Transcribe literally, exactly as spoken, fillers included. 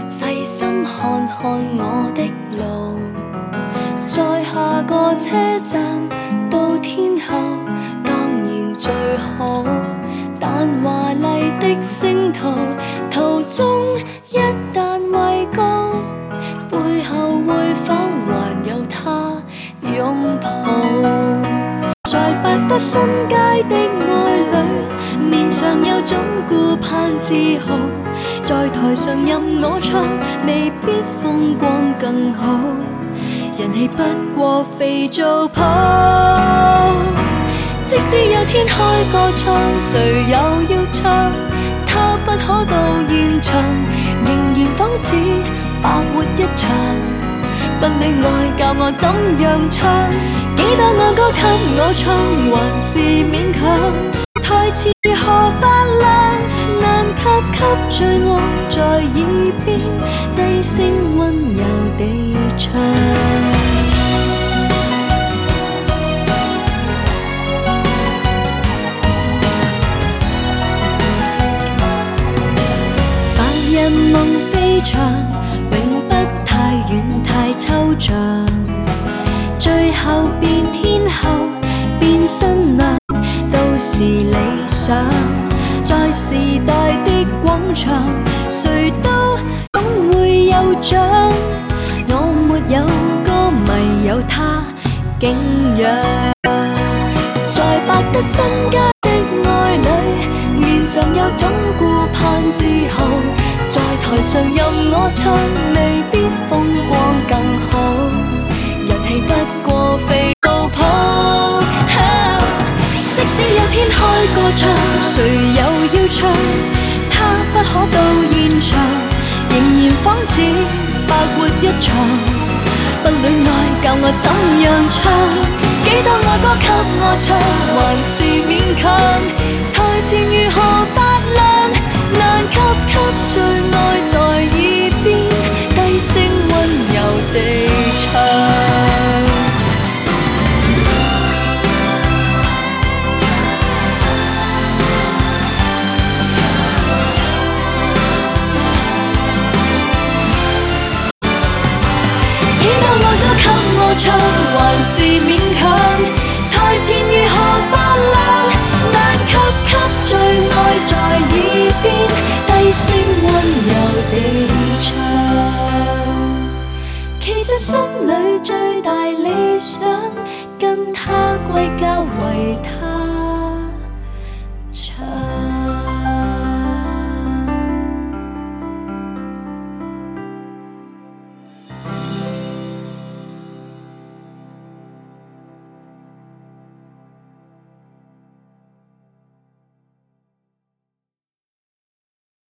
细心看看我的路，在下个车站到天后，当然最好。但华丽的星途，途中一旦畏高，背後會否還有他擁抱？在百德新街的愛侶，面上有種顧盼自豪，在台上任我唱，未必風光更好，人氣不過肥皂泡。即使有天開個唱，誰又要唱？他不可到現場，仍然仿似白活一場。不戀愛教我怎樣唱，幾多愛歌給我唱，還是勉強。台詞如何發亮，難及給最愛在耳邊低聲溫柔地唱。人夢飛翔，永不太遠太抽象，最後變天后變新娘，都是理想。在時代的廣場，誰都總會有獎。我沒有歌迷，有他敬仰。在百德新街的愛侶，面上有種顧盼自豪，在台上任我唱，未必風光更好，人氣不過肥皂泡。啊、即使有天開個唱，誰又要唱？他不可到現場，仍然仿似白活一場。不戀愛教我怎樣唱，幾多愛歌給我唱，還是勉強。台前如何發亮，難及給最愛在耳邊低聲溫柔地唱。幾多愛歌給我唱，還是勉強。台前如何發亮，難及給最愛在耳邊低聲溫柔地唱。其實心裏最大理想，跟他歸家為他。